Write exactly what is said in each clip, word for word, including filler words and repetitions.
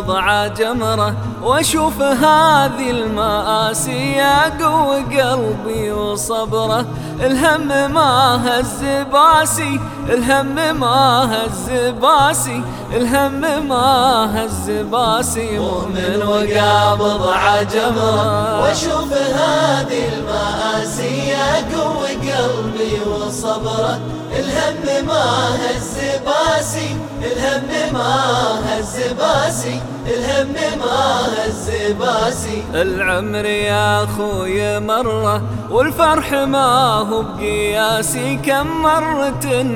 بضع جمرة واشوف هذه المآسي يقوي قلبي وصبره. الهم ما هز باسي، الهم ما هز باسي، الهم ما هز باسي. مؤمن وقابض عجمره واشوف هذه المآسي يقوي قلبي وصبره. الهم ما هز باسي، الهم ما هز باسي، الهم ما هز باسي. العمر يا اخوي مره والفرح ما هو بقياسي، كم مرة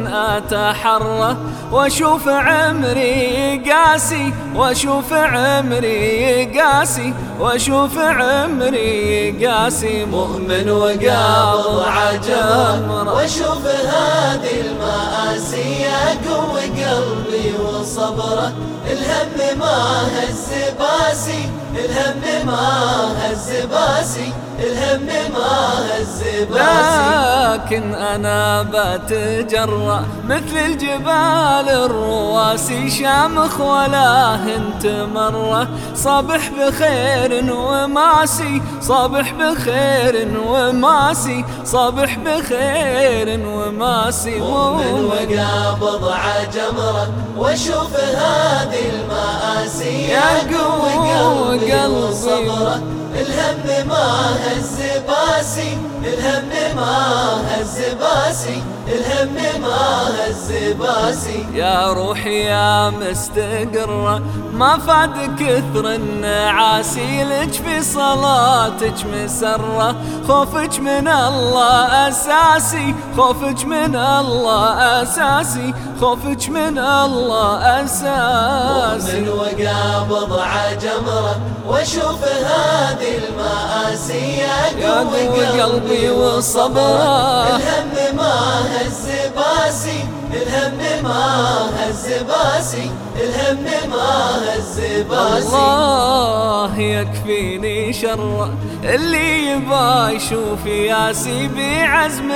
اتحرى واشوف عمري قاسي، واشوف عمري قاسي، واشوف عمري قاسي. مؤمن وقابض عجمره واشوف هذه المآسي يقوي قلبي وصبره. الهم ما هز باسي، الهم ما هز باسي، الهم ما هز باسي. لكن أنا بتجرأ مثل الجبال الرواسي، شامخ ولا هنت مرة، صبح بخير وماسي، صبح بخير وماسي، صبح بخير وماسي. مؤمن وقابض عجمره واشوف هذه المآسي يقوي قلبي وصبره. الهم ما هز باسي، الهم ما هز باسي، الهم ما هز باسي. يا روحي يا مستقرة ما فاد كثر النعاسي، لك في صلاتك مسرة، خوفك من الله أساسي، خوفك من الله أساسي، خوفك من الله أساسي. مؤمن وقابض عجمره واشوف هذه المآسي يقوي قلبي وصبره. الهم ما هز باسي، الهم ما هز باسي، الهم ما هز باسي. الله يكفيني شره اللي يبا يشوف ياسي، بعزم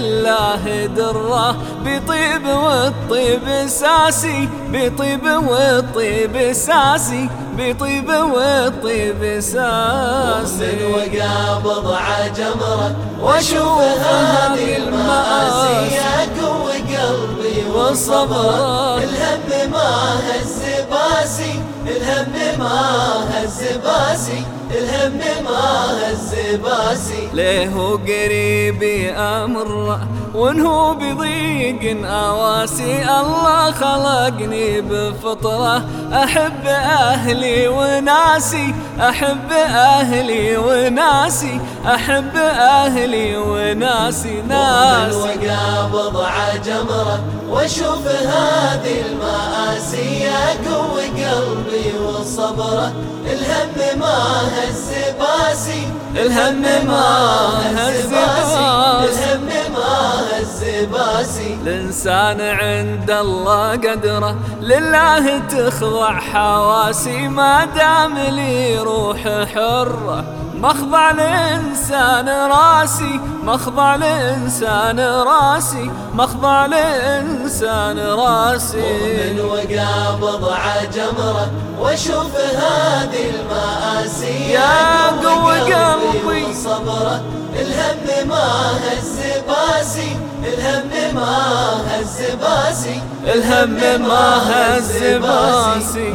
لله دره، بطيب والطيب ساسي، بطيب والطيب ساسي، بطيب والطيب ساسي. مؤمن وقابض عجمره واشوف هذه المآسي يقوي قلبي وصبره. الهم ما هز باسي، الهم ما هز باسي، الهم ما هز باسي. ليه قريبي أمر وانهو بضيق أواسي، الله خلقني بفطرة أحب أهلي وناسي، أحب أهلي وناسي، أحب أهلي وناسي ناسي. مؤمن وقابض عجمره واشوف هذه المآسي يقوي قلبي وصبره. الهم ما هز باسي، الهم ما هز باسي، الهم ما هز باسي. الإنسان عند الله قدره لله تخضع حواسي، ما دام لي روح حرة مخضع الإنسان راسي، مخضع الإنسان راسي، مخضع الإنسان راسي. مؤمن وقابض عجمره واشوف هذه المآسي يقوي قلبي وصبره. الهم ما هز باسي، الهم ما هز باسي، الهم ما هز باسي.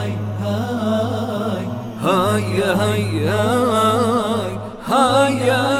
هاي هاي هاي هاي